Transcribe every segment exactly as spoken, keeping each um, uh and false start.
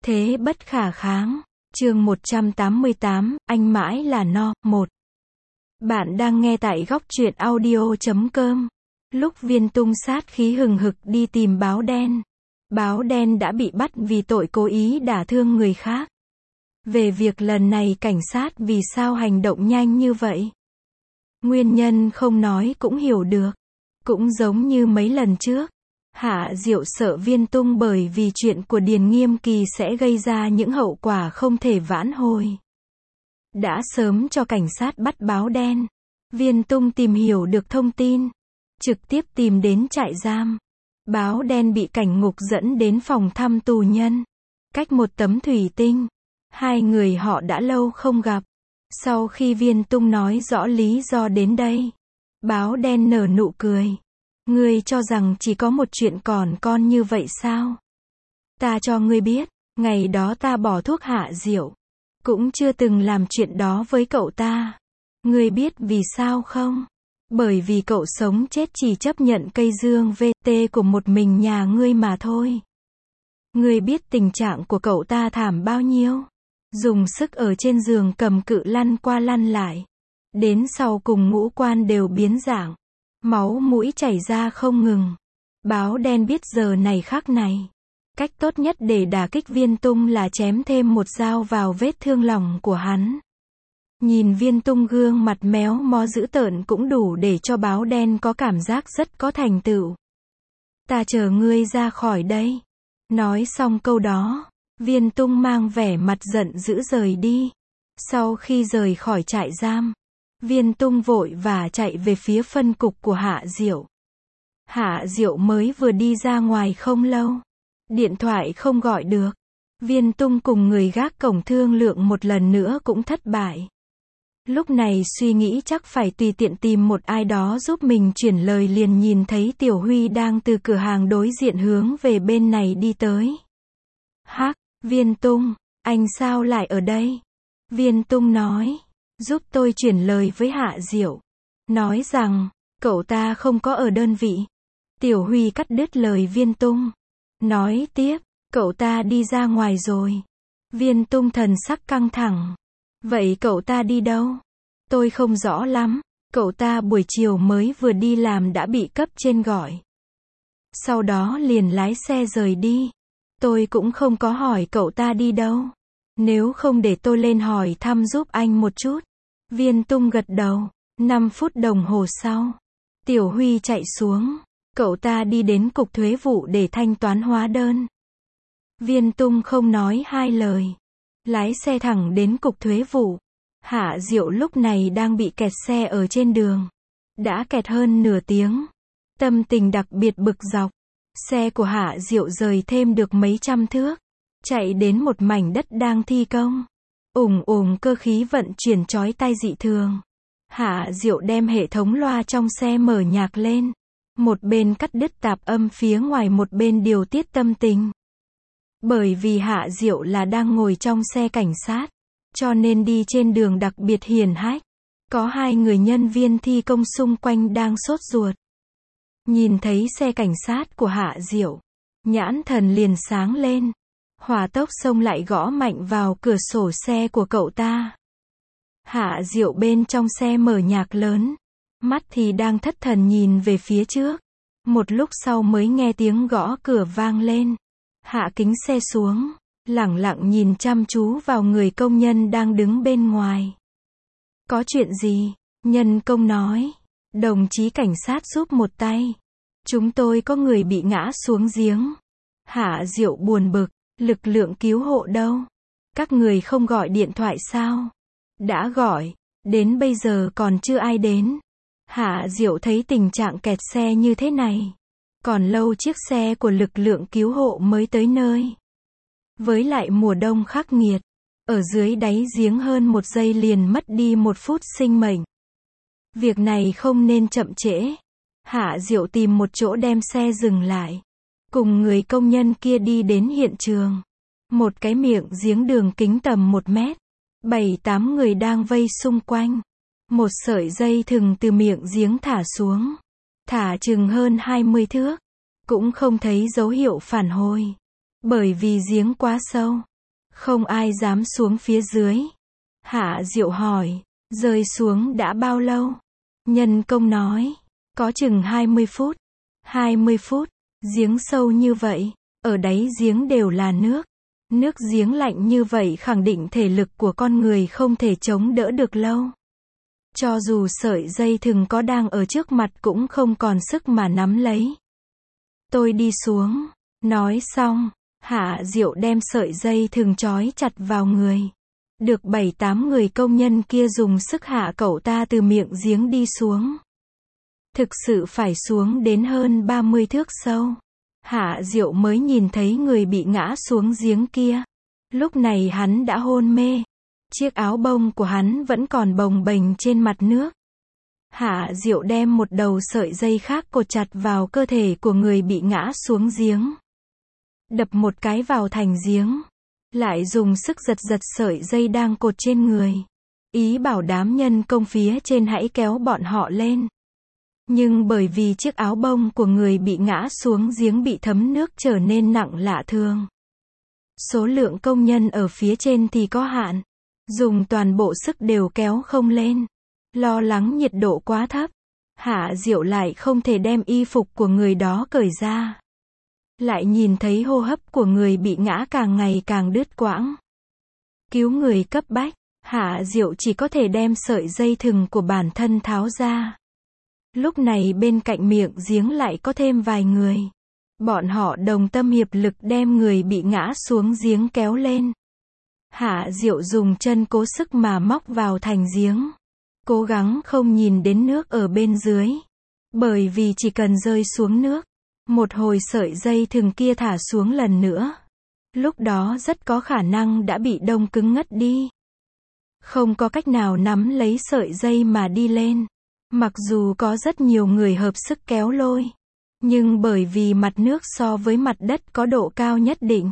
Thế bất khả kháng. Chương một trăm tám mươi tám, anh mãi là no. một. Bạn đang nghe tại góc truyện audio chấm com. Lúc Viên Tung sát khí hừng hực đi tìm báo đen. Báo đen đã bị bắt vì tội cố ý đả thương người khác. Về việc lần này cảnh sát vì sao hành động nhanh như vậy? Nguyên nhân không nói cũng hiểu được. Cũng giống như mấy lần trước. Hạ Diệu sợ Viên Tung bởi vì chuyện của Điền Nghiêm Kỳ sẽ gây ra những hậu quả không thể vãn hồi. Đã sớm cho cảnh sát bắt báo đen. Viên Tung tìm hiểu được thông tin. Trực tiếp tìm đến trại giam. Báo đen bị cảnh ngục dẫn đến phòng thăm tù nhân. Cách một tấm thủy tinh. Hai người họ đã lâu không gặp. Sau khi Viên Tung nói rõ lý do đến đây. Báo đen nở nụ cười. Ngươi cho rằng chỉ có một chuyện còn con như vậy sao? Ta cho ngươi biết, ngày đó ta bỏ thuốc hạ diệu. Cũng chưa từng làm chuyện đó với cậu ta. Ngươi biết vì sao không? Bởi vì cậu sống chết chỉ chấp nhận cây dương vê tê của một mình nhà ngươi mà thôi. Ngươi biết tình trạng của cậu ta thảm bao nhiêu? Dùng sức ở trên giường cầm cự lăn qua lăn lại. Đến sau cùng ngũ quan đều biến dạng. Máu mũi chảy ra không ngừng. Báo đen biết giờ này khắc này. Cách tốt nhất để đả kích Viên Tung là chém thêm một dao vào vết thương lòng của hắn. Nhìn Viên Tung gương mặt méo mó dữ tợn cũng đủ để cho báo đen có cảm giác rất có thành tựu. Ta chờ ngươi ra khỏi đây. Nói xong câu đó, Viên Tung mang vẻ mặt giận dữ rời đi. Sau khi rời khỏi trại giam, Viên Tung vội và chạy về phía phân cục của Hạ Diệu. Hạ Diệu mới vừa đi ra ngoài không lâu. Điện thoại không gọi được. Viên Tung cùng người gác cổng thương lượng một lần nữa cũng thất bại. Lúc này suy nghĩ chắc phải tùy tiện tìm một ai đó giúp mình chuyển lời liền nhìn thấy Tiểu Huy đang từ cửa hàng đối diện hướng về bên này đi tới. Hắc, Viên Tung, anh sao lại ở đây? Viên Tung nói. Giúp tôi chuyển lời với Hạ Diệu. Nói rằng, cậu ta không có ở đơn vị. Tiểu Huy cắt đứt lời Viên Tung. Nói tiếp, cậu ta đi ra ngoài rồi. Viên Tung thần sắc căng thẳng. Vậy cậu ta đi đâu? Tôi không rõ lắm. Cậu ta buổi chiều mới vừa đi làm đã bị cấp trên gọi. Sau đó liền lái xe rời đi. Tôi cũng không có hỏi cậu ta đi đâu. Nếu không để tôi lên hỏi thăm giúp anh một chút. Viên Tung gật đầu. năm phút đồng hồ sau, Tiểu Huy chạy xuống. Cậu ta đi đến cục thuế vụ để thanh toán hóa đơn. Viên Tung không nói hai lời. Lái xe thẳng đến cục thuế vụ. Hạ Diệu lúc này đang bị kẹt xe ở trên đường. Đã kẹt hơn nửa tiếng. Tâm tình đặc biệt bực dọc. Xe của Hạ Diệu rời thêm được mấy trăm thước. Chạy đến một mảnh đất đang thi công. Ủng ủng cơ khí vận chuyển chói tai dị thường. Hạ Diệu đem hệ thống loa trong xe mở nhạc lên. Một bên cắt đứt tạp âm phía ngoài một bên điều tiết tâm tình. Bởi vì Hạ Diệu là đang ngồi trong xe cảnh sát. Cho nên đi trên đường đặc biệt hiển hách. Có hai người nhân viên thi công xung quanh đang sốt ruột. Nhìn thấy xe cảnh sát của Hạ Diệu. Nhãn thần liền sáng lên. Hỏa tốc xông lại gõ mạnh vào cửa sổ xe của cậu ta. Hạ Diệu bên trong xe mở nhạc lớn. Mắt thì đang thất thần nhìn về phía trước. Một lúc sau mới nghe tiếng gõ cửa vang lên. Hạ kính xe xuống. Lẳng lặng nhìn chăm chú vào người công nhân đang đứng bên ngoài. Có chuyện gì? Nhân công nói. Đồng chí cảnh sát giúp một tay. Chúng tôi có người bị ngã xuống giếng. Hạ Diệu buồn bực. Lực lượng cứu hộ đâu? Các người không gọi điện thoại sao? Đã gọi. Đến bây giờ còn chưa ai đến. Hạ Diệu thấy tình trạng kẹt xe như thế này. Còn lâu chiếc xe của lực lượng cứu hộ mới tới nơi. Với lại mùa đông khắc nghiệt. Ở dưới đáy giếng hơn một giây liền mất đi một phút sinh mệnh. Việc này không nên chậm trễ. Hạ Diệu tìm một chỗ đem xe dừng lại. Cùng người công nhân kia đi đến hiện trường. Một cái miệng giếng đường kính tầm một mét. Bảy tám người đang vây xung quanh. Một sợi dây thừng từ miệng giếng thả xuống. Thả chừng hơn hai mươi thước. Cũng không thấy dấu hiệu phản hồi. Bởi vì giếng quá sâu. Không ai dám xuống phía dưới. Hạ Diệu hỏi, rơi xuống đã bao lâu? Nhân công nói, có chừng hai mươi phút. hai mươi phút, giếng sâu như vậy, ở đáy giếng đều là nước. Nước giếng lạnh như vậy khẳng định thể lực của con người không thể chống đỡ được lâu. Cho dù sợi dây thừng có đang ở trước mặt cũng không còn sức mà nắm lấy. Tôi đi xuống. Nói xong, Hạ Diệu đem sợi dây thừng trói chặt vào người. Được bảy tám người công nhân kia dùng sức hạ cậu ta từ miệng giếng đi xuống. Thực sự phải xuống đến hơn ba mươi thước sâu. Hạ Diệu mới nhìn thấy người bị ngã xuống giếng kia. Lúc này hắn đã hôn mê. Chiếc áo bông của hắn vẫn còn bồng bềnh trên mặt nước. Hạ Diệu đem một đầu sợi dây khác cột chặt vào cơ thể của người bị ngã xuống giếng. Đập một cái vào thành giếng. Lại dùng sức giật giật sợi dây đang cột trên người. Ý bảo đám nhân công phía trên hãy kéo bọn họ lên. Nhưng bởi vì chiếc áo bông của người bị ngã xuống giếng bị thấm nước trở nên nặng lạ thường. Số lượng công nhân ở phía trên thì có hạn. Dùng toàn bộ sức đều kéo không lên. Lo lắng nhiệt độ quá thấp. Hạ Diệu lại không thể đem y phục của người đó cởi ra. Lại nhìn thấy hô hấp của người bị ngã càng ngày càng đứt quãng. Cứu người cấp bách, Hạ Diệu chỉ có thể đem sợi dây thừng của bản thân tháo ra. Lúc này bên cạnh miệng giếng lại có thêm vài người. Bọn họ đồng tâm hiệp lực đem người bị ngã xuống giếng kéo lên. Hạ Diệu dùng chân cố sức mà móc vào thành giếng. Cố gắng không nhìn đến nước ở bên dưới. Bởi vì chỉ cần rơi xuống nước, một hồi sợi dây thừng kia thả xuống lần nữa. Lúc đó rất có khả năng đã bị đông cứng ngất đi. Không có cách nào nắm lấy sợi dây mà đi lên. Mặc dù có rất nhiều người hợp sức kéo lôi. Nhưng bởi vì mặt nước so với mặt đất có độ cao nhất định.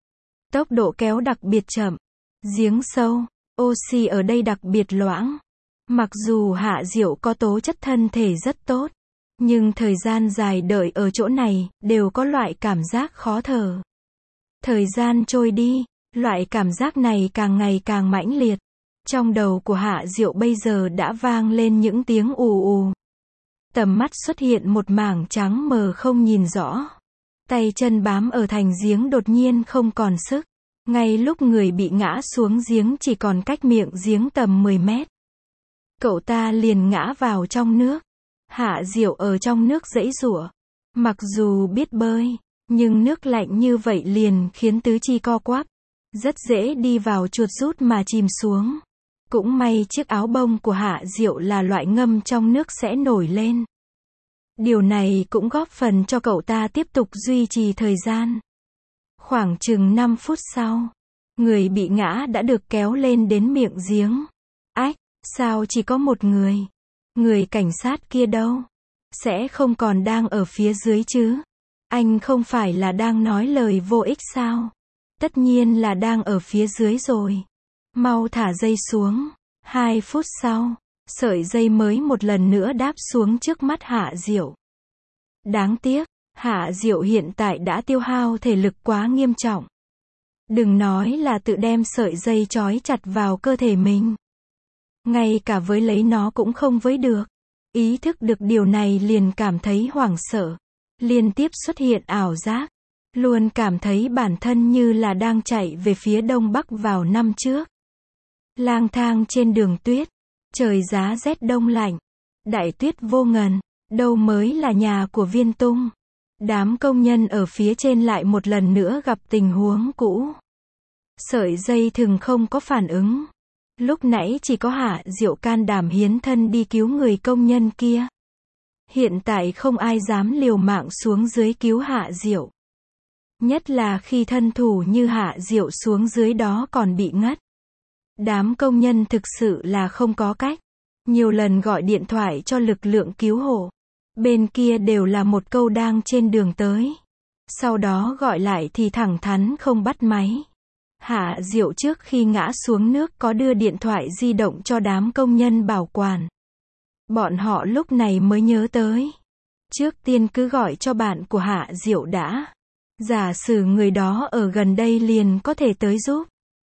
Tốc độ kéo đặc biệt chậm. Giếng sâu, oxy ở đây đặc biệt loãng. Mặc dù Hạ Diệu có tố chất thân thể rất tốt. Nhưng thời gian dài đợi ở chỗ này, đều có loại cảm giác khó thở. Thời gian trôi đi, loại cảm giác này càng ngày càng mãnh liệt. Trong đầu của Hạ Diệu bây giờ đã vang lên những tiếng ù ù. Tầm mắt xuất hiện một mảng trắng mờ không nhìn rõ. Tay chân bám ở thành giếng đột nhiên không còn sức. Ngay lúc người bị ngã xuống giếng chỉ còn cách miệng giếng tầm mười mét. Cậu ta liền ngã vào trong nước. Hạ Diệu ở trong nước giãy giụa. Mặc dù biết bơi, nhưng nước lạnh như vậy liền khiến tứ chi co quắp. Rất dễ đi vào chuột rút mà chìm xuống. Cũng may chiếc áo bông của Hạ Diệu là loại ngâm trong nước sẽ nổi lên. Điều này cũng góp phần cho cậu ta tiếp tục duy trì thời gian. Khoảng chừng năm phút sau, người bị ngã đã được kéo lên đến miệng giếng. Ách, sao chỉ có một người? Người cảnh sát kia đâu? Sẽ không còn đang ở phía dưới chứ? Anh không phải là đang nói lời vô ích sao? Tất nhiên là đang ở phía dưới rồi. Mau thả dây xuống. Hai phút sau, sợi dây mới một lần nữa đáp xuống trước mắt Hạ Diệu. Đáng tiếc, Hạ Diệu hiện tại đã tiêu hao thể lực quá nghiêm trọng. Đừng nói là tự đem sợi dây trói chặt vào cơ thể mình. Ngay cả với lấy nó cũng không với được. Ý thức được điều này liền cảm thấy hoảng sợ. Liên tiếp xuất hiện ảo giác. Luôn cảm thấy bản thân như là đang chạy về phía đông bắc vào năm trước. Lang thang trên đường tuyết. Trời giá rét đông lạnh. Đại tuyết vô ngần. Đâu mới là nhà của Viên Tung. Đám công nhân ở phía trên lại một lần nữa gặp tình huống cũ. Sợi dây thừng không có phản ứng. Lúc nãy chỉ có Hạ Diệu can đảm hiến thân đi cứu người công nhân kia. Hiện tại không ai dám liều mạng xuống dưới cứu Hạ Diệu. Nhất là khi thân thủ như Hạ Diệu xuống dưới đó còn bị ngất. Đám công nhân thực sự là không có cách. Nhiều lần gọi điện thoại cho lực lượng cứu hộ. Bên kia đều là một câu đang trên đường tới. Sau đó gọi lại thì thẳng thắn không bắt máy. Hạ Diệu trước khi ngã xuống nước có đưa điện thoại di động cho đám công nhân bảo quản. Bọn họ lúc này mới nhớ tới. Trước tiên cứ gọi cho bạn của Hạ Diệu đã. Giả sử người đó ở gần đây liền có thể tới giúp.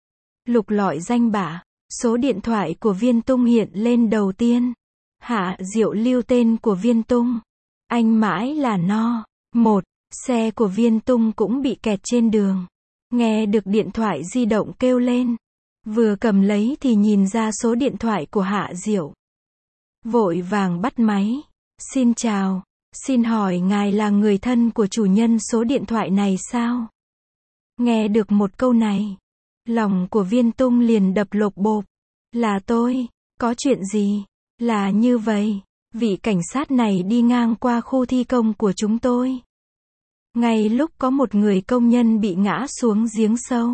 Lục lọi danh bạ, số điện thoại của Viên Tung hiện lên đầu tiên. Hạ Diệu lưu tên của Viên Tung. Anh mãi là no. Một, xe của Viên Tung cũng bị kẹt trên đường. Nghe được điện thoại di động kêu lên. Vừa cầm lấy thì nhìn ra số điện thoại của Hạ Diệu. Vội vàng bắt máy. Xin chào, xin hỏi ngài là người thân của chủ nhân số điện thoại này sao? Nghe được một câu này, lòng của Viên Tung liền đập lộp bộp. Là tôi, có chuyện gì? Là như vậy, vị cảnh sát này đi ngang qua khu thi công của chúng tôi. Ngay lúc có một người công nhân bị ngã xuống giếng sâu.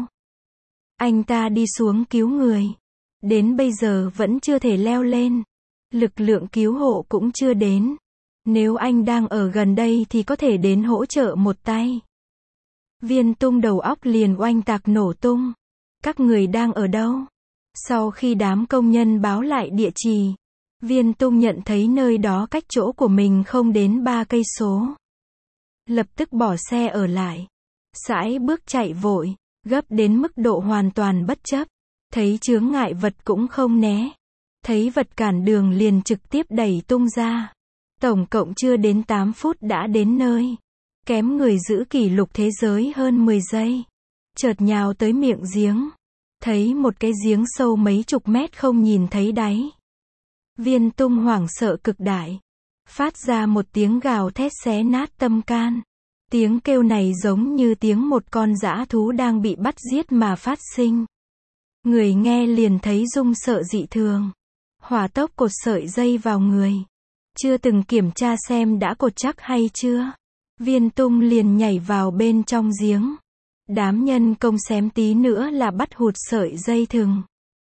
Anh ta đi xuống cứu người. Đến bây giờ vẫn chưa thể leo lên. Lực lượng cứu hộ cũng chưa đến. Nếu anh đang ở gần đây thì có thể đến hỗ trợ một tay. Viên Tung đầu óc liền oanh tạc nổ tung. Các người đang ở đâu? Sau khi đám công nhân báo lại địa chỉ, Viên Tung nhận thấy nơi đó cách chỗ của mình không đến ba cây số. Lập tức bỏ xe ở lại. Sải bước chạy vội, gấp đến mức độ hoàn toàn bất chấp. Thấy chướng ngại vật cũng không né. Thấy vật cản đường liền trực tiếp đẩy tung ra. Tổng cộng chưa đến tám phút đã đến nơi. Kém người giữ kỷ lục thế giới hơn mười giây. Chợt nhào tới miệng giếng. Thấy một cái giếng sâu mấy chục mét không nhìn thấy đáy. Viên Tung hoảng sợ cực đại. Phát ra một tiếng gào thét xé nát tâm can. Tiếng kêu này giống như tiếng một con dã thú đang bị bắt giết mà phát sinh. Người nghe liền thấy rung sợ dị thường. Hỏa tốc cột sợi dây vào người. Chưa từng kiểm tra xem đã cột chắc hay chưa. Viên Tung liền nhảy vào bên trong giếng. Đám nhân công xém tí nữa là bắt hụt sợi dây thừng.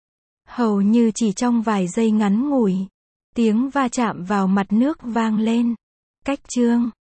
Hầu như chỉ trong vài giây ngắn ngủi. Tiếng va chạm vào mặt nước vang lên. Cách chương